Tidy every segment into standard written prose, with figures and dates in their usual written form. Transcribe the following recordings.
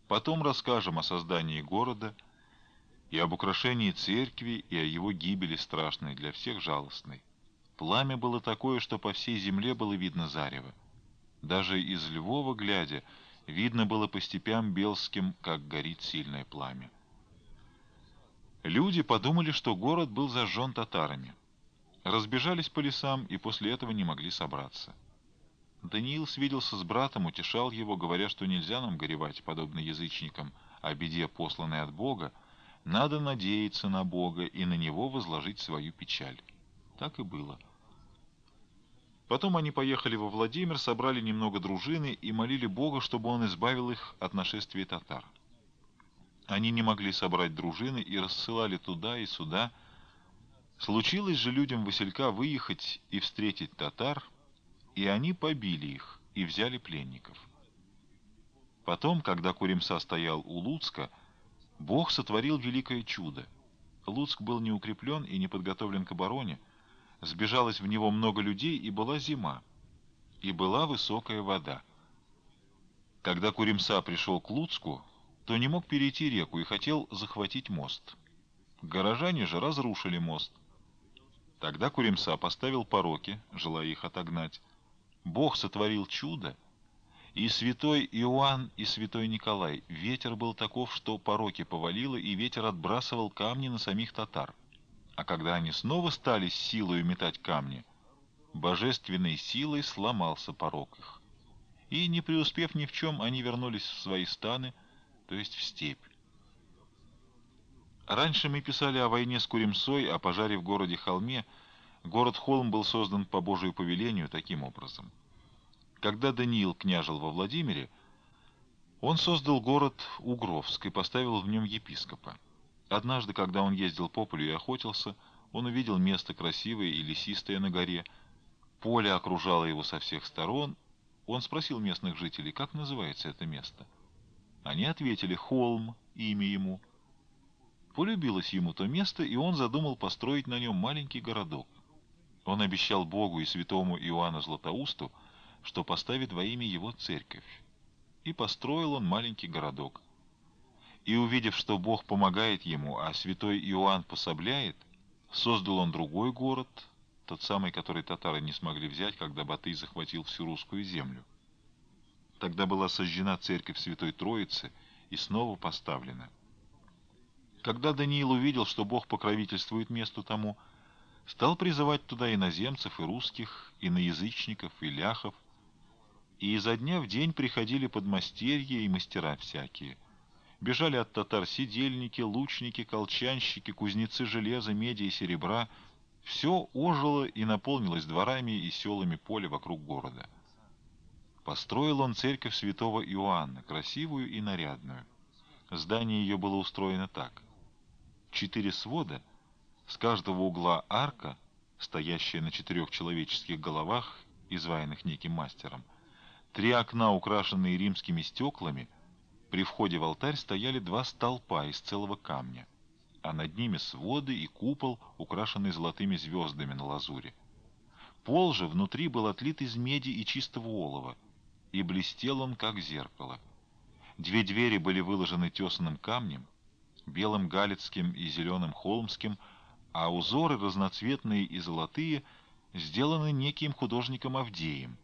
Потом расскажем о создании города и об украшении церкви и о его гибели страшной, для всех жалостной. Пламя было такое, что по всей земле было видно зарево. Даже из Львова, глядя, видно было по степям Белским, как горит сильное пламя. Люди подумали, что город был зажжен татарами. Разбежались по лесам и после этого не могли собраться. Даниил свиделся с братом, утешал его, говоря, что нельзя нам горевать, подобно язычникам, о беде, посланной от Бога. Надо надеяться на Бога и на Него возложить свою печаль. Так и было. Потом они поехали во Владимир, собрали немного дружины и молили Бога, чтобы Он избавил их от нашествия татар. Они не могли собрать дружины и рассылали туда и сюда. Случилось же людям Василька выехать и встретить татар, и они побили их и взяли пленников. Потом, когда Куримса стоял у Луцка, Бог сотворил великое чудо. Луцк был не укреплен и не подготовлен к обороне, сбежалось в него много людей, и была зима, и была высокая вода. Когда Куримса пришел к Луцку, то не мог перейти реку и хотел захватить мост. Горожане же разрушили мост. Тогда Куримса поставил пороки, желая их отогнать. Бог сотворил чудо, и святой Иоанн, и святой Николай. Ветер был таков, что пороки повалило, и ветер отбрасывал камни на самих татар. А когда они снова стали силою метать камни, божественной силой сломался порок их. И, не преуспев ни в чем, они вернулись в свои станы, то есть в степь. Раньше мы писали о войне с Куримсой, о пожаре в городе Холме. Город-холм был создан по Божию повелению таким образом. Когда Даниил княжил во Владимире, он создал город Угровск и поставил в нем епископа. Однажды, когда он ездил по полю и охотился, он увидел место красивое и лесистое на горе. Поле окружало его со всех сторон. Он спросил местных жителей, как называется это место. Они ответили: «Холм», имя ему. Полюбилось ему то место, и он задумал построить на нем маленький городок. Он обещал Богу и святому Иоанну Златоусту, что поставит во имя его церковь. И построил он маленький городок. И, увидев, что Бог помогает ему, а святой Иоанн пособляет, создал он другой город, тот самый, который татары не смогли взять, когда Батый захватил всю русскую землю. Тогда была сожжена церковь Святой Троицы и снова поставлена. Когда Даниил увидел, что Бог покровительствует месту тому, стал призывать туда иноземцев и русских, иноязычников и ляхов, и изо дня в день приходили подмастерья и мастера всякие. Бежали от татар сидельники, лучники, колчанщики, кузнецы железа, меди и серебра. Все ожило и наполнилось дворами и селами поля вокруг города. Построил он церковь святого Иоанна, красивую и нарядную. Здание ее было устроено так: 4 свода, с каждого угла арка, стоящая на 4 человеческих головах, изваянных неким мастером, 3 окна, украшенные римскими стеклами. При входе в алтарь стояли 2 столпа из целого камня, а над ними своды и купол, украшенный золотыми звездами на лазури. Пол же внутри был отлит из меди и чистого олова, и блестел он, как зеркало. 2 двери были выложены тесаным камнем, белым галицким и зеленым холмским, а узоры разноцветные и золотые сделаны неким художником Авдеем.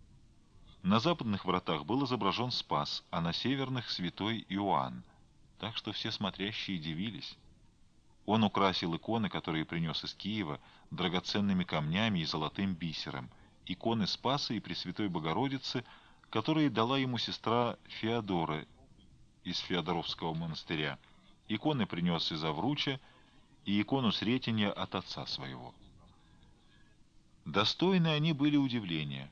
На западных вратах был изображен Спас, а на северных — святой Иоанн, так что все смотрящие дивились. Он украсил иконы, которые принес из Киева, драгоценными камнями и золотым бисером, иконы Спаса и Пресвятой Богородицы, которые дала ему сестра Феодора из Феодоровского монастыря. Иконы принес из Авруча и икону Сретенья от отца своего. Достойны они были удивления.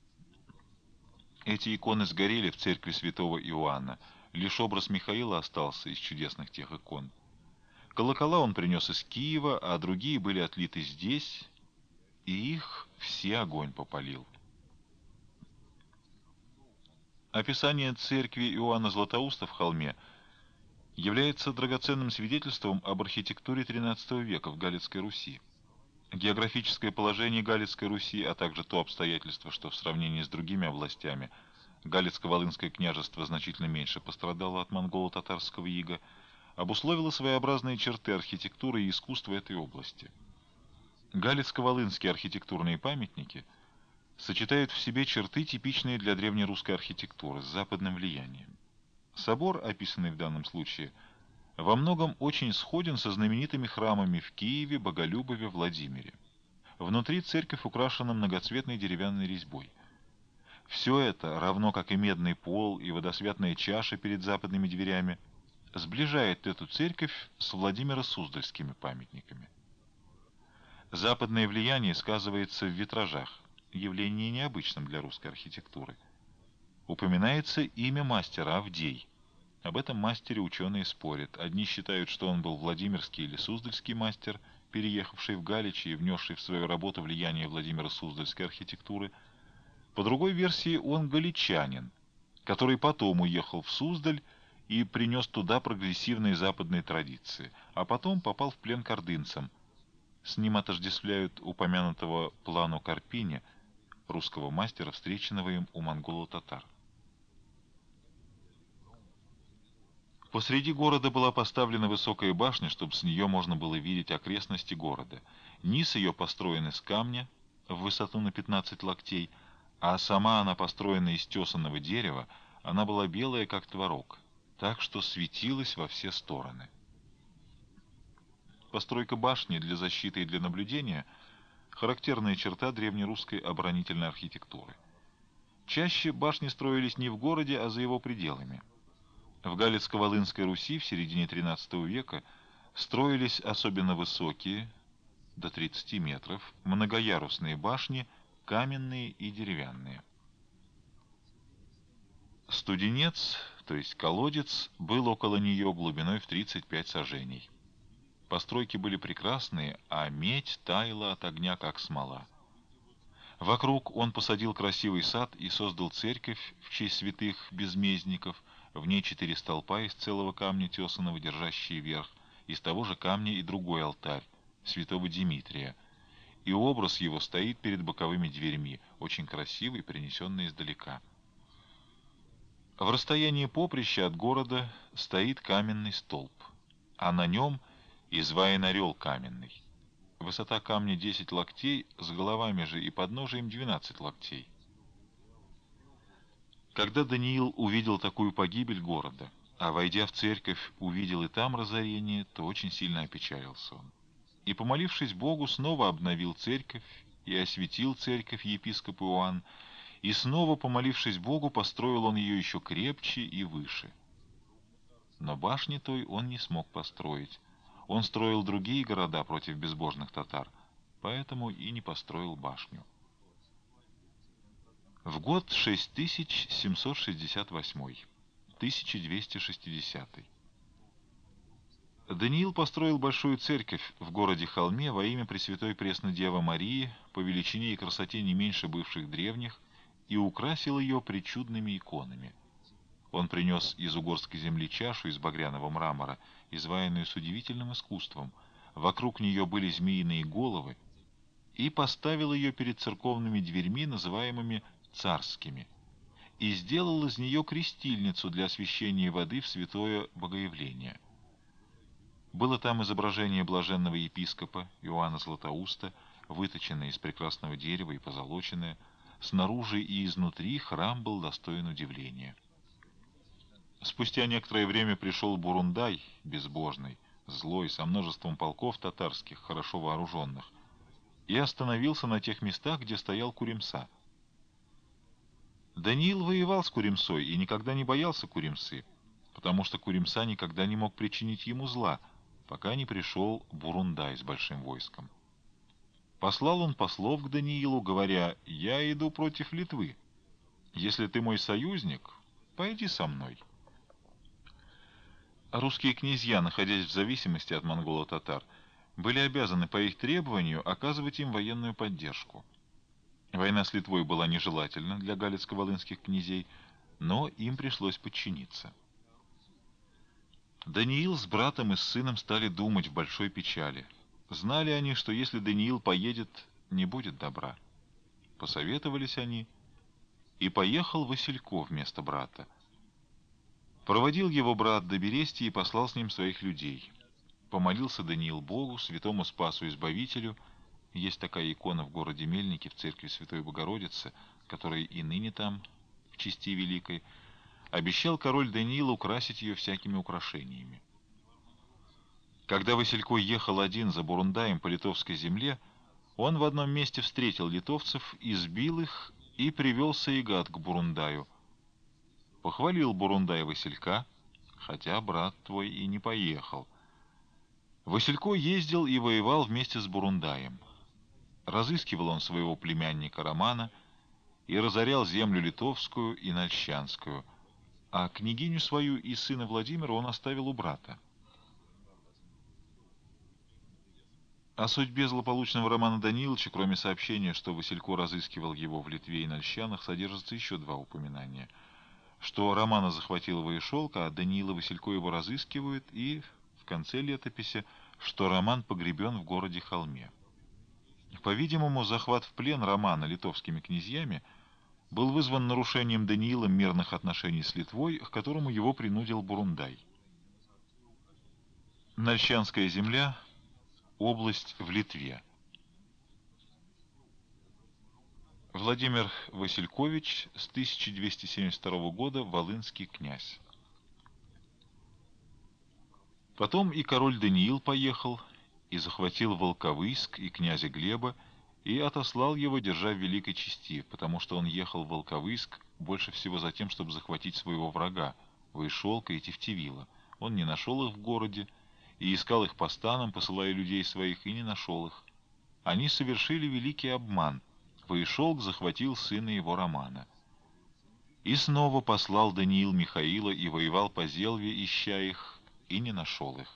Эти иконы сгорели в церкви святого Иоанна, лишь образ Михаила остался из чудесных тех икон. Колокола он принес из Киева, а другие были отлиты здесь, и их все огонь попалил. Описание церкви Иоанна Златоуста в холме является драгоценным свидетельством об архитектуре XIII века в Галицкой Руси. Географическое положение Галицкой Руси, а также то обстоятельство, что в сравнении с другими областями Галицко-Волынское княжество значительно меньше пострадало от монголо-татарского ига, обусловило своеобразные черты архитектуры и искусства этой области. Галицко-Волынские архитектурные памятники сочетают в себе черты, типичные для древнерусской архитектуры, с западным влиянием. Собор, описанный в данном случае, во многом очень сходен со знаменитыми храмами в Киеве, Боголюбове, Владимире. Внутри церковь украшена многоцветной деревянной резьбой. Все это, равно как и медный пол и водосвятная чаша перед западными дверями, сближает эту церковь с Владимиро-Суздальскими памятниками. Западное влияние сказывается в витражах, явление необычным для русской архитектуры. Упоминается имя мастера Авдей. Об этом мастере ученые спорят. Одни считают, что он был владимирский или суздальский мастер, переехавший в Галичи и внесший в свою работу влияние Владимиро-Суздальской архитектуры. По другой версии, он галичанин, который потом уехал в Суздаль и принес туда прогрессивные западные традиции, а потом попал в плен к ордынцам. С ним отождествляют упомянутого Плану Карпини, русского мастера, встреченного им у монголо-татар. Посреди города была поставлена высокая башня, чтобы с нее можно было видеть окрестности города. Низ ее построен из камня в высоту на 15 локтей, а сама она построена из тесаного дерева, она была белая, как творог, так что светилась во все стороны. Постройка башни для защиты и для наблюдения – характерная черта древнерусской оборонительной архитектуры. Чаще башни строились не в городе, а за его пределами. В Галицко-Волынской Руси в середине XIII века строились особенно высокие, до 30 метров, многоярусные башни, каменные и деревянные. Студенец, то есть колодец, был около нее глубиной в 35 саженей. Постройки были прекрасные, а медь таяла от огня, как смола. Вокруг он посадил красивый сад и создал церковь в честь святых безмездников. В ней 4 столпа из целого камня тесаного, держащие верх, из того же камня и другой алтарь, святого Димитрия. И образ его стоит перед боковыми дверьми, очень красивый, принесенный издалека. В расстоянии поприща от города стоит каменный столб, а на нем изваян орел каменный. Высота камня 10 локтей, с головами же и подножием 12 локтей. Когда Даниил увидел такую погибель города, а войдя в церковь увидел и там разорение, то очень сильно опечалился он. И, помолившись Богу, снова обновил церковь и осветил церковь епископ Иоанн, и снова, помолившись Богу, построил он ее еще крепче и выше. Но башни той он не смог построить. Он строил другие города против безбожных татар, поэтому и не построил башню. В год 6768, 1260. Даниил построил большую церковь в городе Холме во имя Пресвятой Преснодевы Марии, по величине и красоте не меньше бывших древних, и украсил ее причудными иконами. Он принес из угорской земли чашу из багряного мрамора, изваянную с удивительным искусством. Вокруг нее были змеиные головы, и поставил ее перед церковными дверьми, называемыми царскими, и сделал из нее крестильницу для освящения воды в святое Богоявление. Было там изображение блаженного епископа Иоанна Златоуста, выточенное из прекрасного дерева и позолоченное. Снаружи и изнутри храм был достоин удивления. Спустя некоторое время пришел Бурундай, безбожный, злой, со множеством полков татарских, хорошо вооруженных, и остановился на тех местах, где стоял Куримса. Даниил воевал с Куримсой и никогда не боялся Куримсы, потому что Куримса никогда не мог причинить ему зла, пока не пришел Бурундай с большим войском. Послал он послов к Даниилу, говоря: «Я иду против Литвы. Если ты мой союзник, пойди со мной». Русские князья, находясь в зависимости от монголо-татар, были обязаны по их требованию оказывать им военную поддержку. Война с Литвой была нежелательна для галицко-волынских князей, но им пришлось подчиниться. Даниил с братом и с сыном стали думать в большой печали. Знали они, что если Даниил поедет, не будет добра. Посоветовались они и поехал Василько вместо брата. Проводил его брат до Берестии и послал с ним своих людей. Помолился Даниил Богу, святому Спасу Избавителю. Есть такая икона в городе Мельнике, в церкви Святой Богородицы, которая и ныне там, в чести великой. Обещал король Даниил украсить ее всякими украшениями. Когда Василько ехал один за Бурундаем по литовской земле, он в одном месте встретил литовцев, избил их и привел Саигат к Бурундаю. Похвалил Бурундай Василька, хотя брат твой и не поехал. Василько ездил и воевал вместе с Бурундаем. Разыскивал он своего племянника Романа и разорял землю литовскую и нальщанскую, а княгиню свою и сына Владимира он оставил у брата. О судьбе злополучного Романа Даниловича, кроме сообщения, что Василько разыскивал его в Литве и Нальщанах, содержится еще два упоминания. Что Романа захватил Воишолка, а Даниила Василько его разыскивают, и в конце летописи, что Роман погребен в городе Холме. По-видимому, захват в плен Романа литовскими князьями был вызван нарушением Даниилом мирных отношений с Литвой, к которому его принудил Бурундай. Нальщанская земля — область в Литве. Владимир Василькович, с 1272 года волынский князь. Потом и король Даниил поехал, и захватил Волковыск и князя Глеба, и отослал его, держа в великой чести, потому что он ехал в Волковыск больше всего за тем, чтобы захватить своего врага, Воишолка и Тевтевила. Он не нашел их в городе, и искал их по станам, посылая людей своих, и не нашел их. Они совершили великий обман. Воишолк захватил сына его Романа. И снова послал Даниил Михаила и воевал по Зелве, ища их, и не нашел их.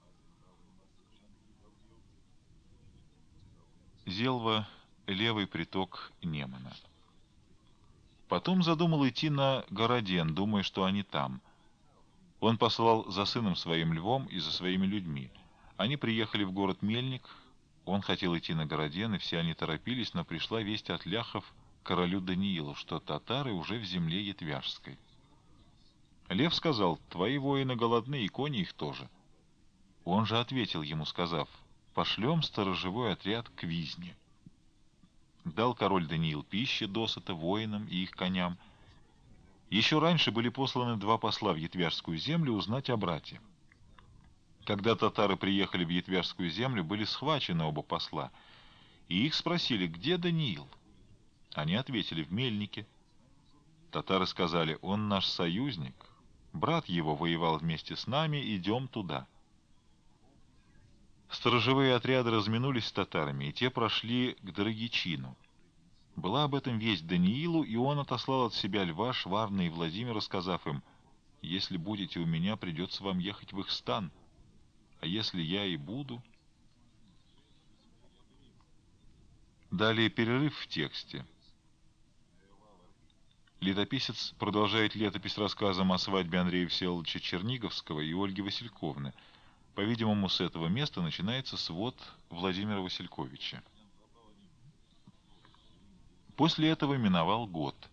Зелва — левый приток Немана. Потом задумал идти на Городен, думая, что они там. Он послал за сыном своим Львом и за своими людьми. Они приехали в город Мельник. Он хотел идти на Городен, и все они торопились, но пришла весть от ляхов королю Даниилу, что татары уже в земле Етвяжской. Лев сказал: «Твои воины голодны, и кони их тоже». Он же ответил ему, сказав: «Пошлем сторожевой отряд к Визне». Дал король Даниил пищи досыта воинам и их коням. Еще раньше были посланы два посла в Етвяжскую землю узнать о брате. Когда татары приехали в Етвяжскую землю, были схвачены оба посла, и их спросили: «Где Даниил?» Они ответили: «В Мельнике». Татары сказали: «Он наш союзник, брат его воевал вместе с нами, идем туда». Сторожевые отряды разминулись с татарами, и те прошли к Драгичину. Была об этом весть Даниилу, и он отослал от себя Льва, Шварна и Владимира, сказав им: «Если будете у меня, придется вам ехать в их стан, а если я и буду...» Далее перерыв в тексте. Летописец продолжает летопись рассказом о свадьбе Андрея Всеволодовича Черниговского и Ольги Васильковны. По-видимому, с этого места начинается свод Владимира Васильковича. После этого миновал год.